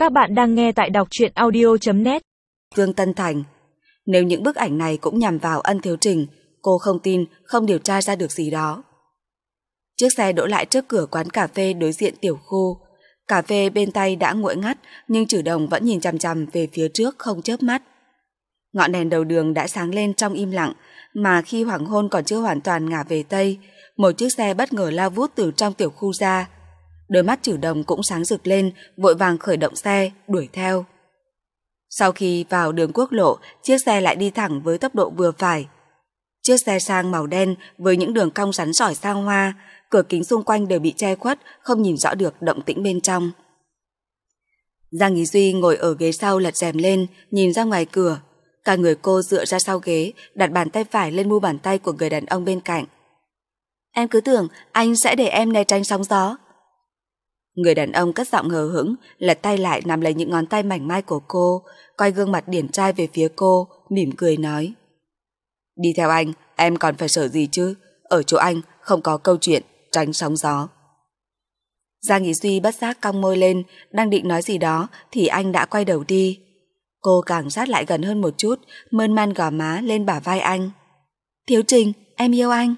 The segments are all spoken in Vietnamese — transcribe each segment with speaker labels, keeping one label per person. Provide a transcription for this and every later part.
Speaker 1: Các bạn đang nghe tại đọc truyện audio.net.
Speaker 2: Vương Tân Thành. Nếu những bức ảnh này cũng nhằm vào Ân Thiếu Trình, cô không tin không điều tra ra được gì đó. Chiếc xe đỗ lại trước cửa quán cà phê đối diện tiểu khu. Cà phê bên tay đã nguội ngắt, nhưng Trử Đồng vẫn nhìn chằm chằm về phía trước không chớp mắt. Ngọn đèn đầu đường đã sáng lên trong im lặng, mà khi hoàng hôn còn chưa hoàn toàn ngả về tây, một chiếc xe bất ngờ lao vút từ trong tiểu khu ra. Đôi mắt Trử Đồng cũng sáng rực lên, vội vàng khởi động xe, đuổi theo. Sau khi vào đường quốc lộ, chiếc xe lại đi thẳng với tốc độ vừa phải. Chiếc xe sang màu đen với những đường cong rắn sỏi sang hoa, cửa kính xung quanh đều bị che khuất, không nhìn rõ được động tĩnh bên trong. Giang Ý Duy ngồi ở ghế sau lật rèm lên, nhìn ra ngoài cửa. Cả người cô dựa ra sau ghế, đặt bàn tay phải lên mu bàn tay của người đàn ông bên cạnh. Em cứ tưởng anh sẽ để em né tránh sóng gió. Người đàn ông cất giọng hờ hững, lật tay lại nắm lấy những ngón tay mảnh mai của cô, quay gương mặt điển trai về phía cô, mỉm cười nói. Đi theo anh, em còn phải sợ gì chứ? Ở chỗ anh không có câu chuyện tránh sóng gió. Giang Ý Duy bất giác cong môi lên, đang định nói gì đó thì anh đã quay đầu đi. Cô càng sát lại gần hơn một chút, mơn man gò má lên bả vai anh. Thiếu Trình, em yêu anh.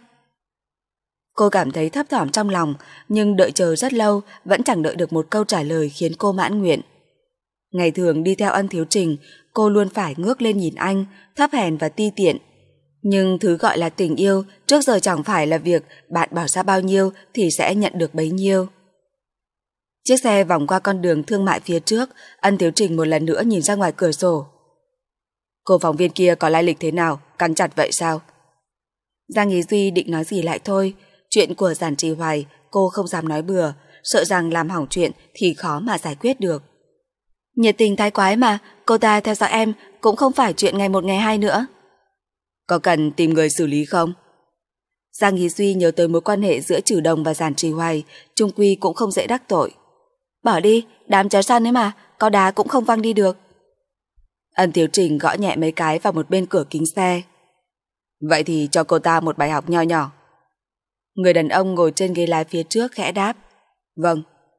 Speaker 2: Cô cảm thấy thấp thỏm trong lòng, nhưng đợi chờ rất lâu vẫn chẳng đợi được một câu trả lời khiến cô mãn nguyện. Ngày thường đi theo Ân Thiếu Trình, cô luôn phải ngước lên nhìn anh, thấp hèn và ti tiện. Nhưng thứ gọi là tình yêu trước giờ chẳng phải là việc bạn bỏ ra bao nhiêu thì sẽ nhận được bấy nhiêu. Chiếc xe vòng qua con đường thương mại phía trước, Ân Thiếu Trình một lần nữa nhìn ra ngoài cửa sổ. Cô phóng viên kia có lai lịch thế nào, căng chặt vậy sao? Giang Ý Duy định nói gì lại thôi. Chuyện của Giản Trì Hoài cô không dám nói bừa, sợ rằng làm hỏng chuyện thì khó mà giải quyết được. Nhiệt tình thái quái mà, cô ta theo dõi em cũng không phải chuyện ngày một ngày hai nữa. Có cần tìm người xử lý không? Giang Ý Duy nhớ tới mối quan hệ giữa Trử Đồng và Giản Trì Hoài, chung quy cũng không dễ đắc tội. Bỏ đi, đám chó săn ấy mà, có đá cũng không văng đi được. Ân Thiếu Trình gõ nhẹ mấy cái vào một bên cửa kính xe. Vậy thì cho cô ta một bài học nho nhỏ. Người đàn ông ngồi trên ghế lái phía trước khẽ đáp. Vâng.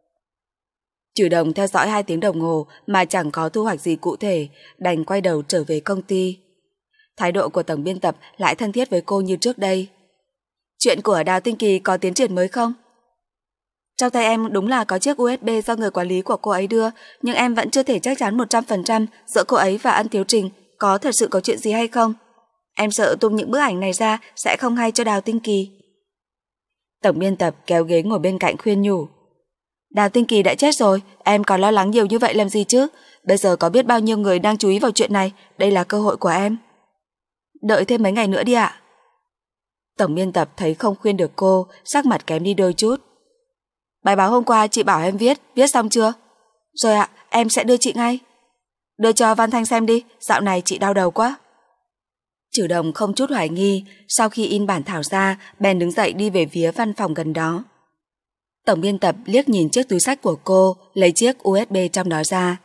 Speaker 2: Trử Đồng theo dõi 2 tiếng đồng hồ mà chẳng có thu hoạch gì cụ thể, đành quay đầu trở về công ty. Thái độ của tổng biên tập lại thân thiết với cô như trước đây. Chuyện của Đào Tinh Kỳ có tiến triển mới không? Trong tay em đúng là có chiếc USB do người quản lý của cô ấy đưa, nhưng em vẫn chưa thể chắc chắn 100% giữa cô ấy và Ân Thiếu Trình có thật sự có chuyện gì hay không. Em sợ tung những bức ảnh này ra sẽ không hay cho Đào Tinh Kỳ. Tổng biên tập kéo ghế ngồi bên cạnh khuyên nhủ. Đào Tinh Kỳ đã chết rồi, em còn lo lắng nhiều như vậy làm gì chứ? Bây giờ có biết bao nhiêu người đang chú ý vào chuyện này, đây là cơ hội của em. Đợi thêm mấy ngày nữa đi ạ. Tổng biên tập thấy không khuyên được cô, sắc mặt kém đi đôi chút. Bài báo hôm qua chị bảo em viết xong chưa? Rồi ạ, em sẽ đưa chị ngay. Đưa cho Văn Thanh xem đi, dạo này chị đau đầu quá. Trử Đồng không chút hoài nghi, sau khi in bản thảo ra, bèn đứng dậy đi về phía văn phòng gần đó. Tổng biên tập liếc nhìn chiếc túi xách của cô, lấy chiếc USB trong đó ra.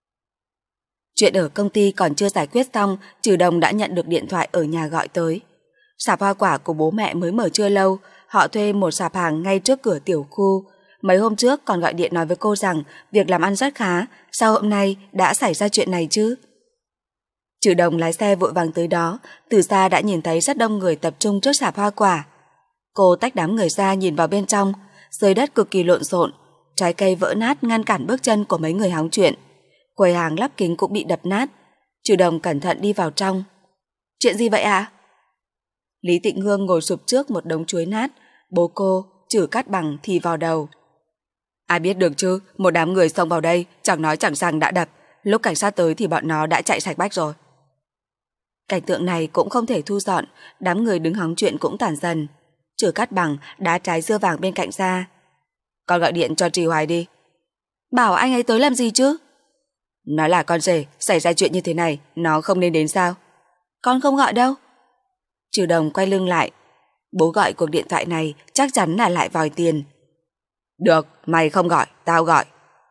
Speaker 2: Chuyện ở công ty còn chưa giải quyết xong, Trử Đồng đã nhận được điện thoại ở nhà gọi tới. Sạp hoa quả của bố mẹ mới mở chưa lâu, họ thuê một sạp hàng ngay trước cửa tiểu khu. Mấy hôm trước còn gọi điện nói với cô rằng việc làm ăn rất khá, sao hôm nay đã xảy ra chuyện này chứ? Trử Đồng lái xe vội vàng tới đó, từ xa đã nhìn thấy rất đông người tập trung trước sạp hoa quả. Cô tách đám người ra nhìn vào bên trong, dưới đất cực kỳ lộn xộn, trái cây vỡ nát ngăn cản bước chân của mấy người hóng chuyện. Quầy hàng lắp kính cũng bị đập nát. Trử Đồng cẩn thận đi vào trong. Chuyện gì vậy ạ? Lý Tịnh Hương ngồi sụp trước một đống chuối nát, bố cô, Trử Cát Bằng thì vào đầu. Ai biết được chứ, một đám người xông vào đây, chẳng nói chẳng rằng đã đập, lúc cảnh sát tới thì bọn nó đã chạy sạch bách rồi. Cảnh tượng này cũng không thể thu dọn, đám người đứng hóng chuyện cũng tản dần. Trử Cát Bằng đá trái dưa vàng bên cạnh ra. Con gọi điện cho Trì Hoài đi. Bảo anh ấy tới làm gì chứ? Nó là con rể, xảy ra chuyện như thế này, nó không nên đến sao? Con không gọi đâu. Trử Đồng quay lưng lại. Bố gọi cuộc điện thoại này chắc chắn là lại vòi tiền. Được, mày không gọi, tao gọi.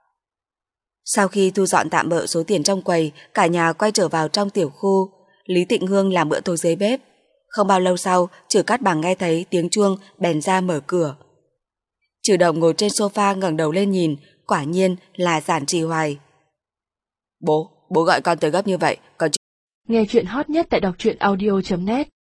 Speaker 2: Sau khi thu dọn tạm bợ số tiền trong quầy, cả nhà quay trở vào trong tiểu khu. Lý Tịnh Hương làm bữa tối dưới bếp. Không bao lâu sau, Trử Cát Bằng nghe thấy tiếng chuông bèn ra mở cửa. Trử Đồng ngồi trên sofa ngẩng đầu lên nhìn, quả nhiên là Giản Trì Hoài. Bố gọi con tới gấp như vậy, còn
Speaker 1: Nghe chuyện hot nhất tại đọc truyện audio.net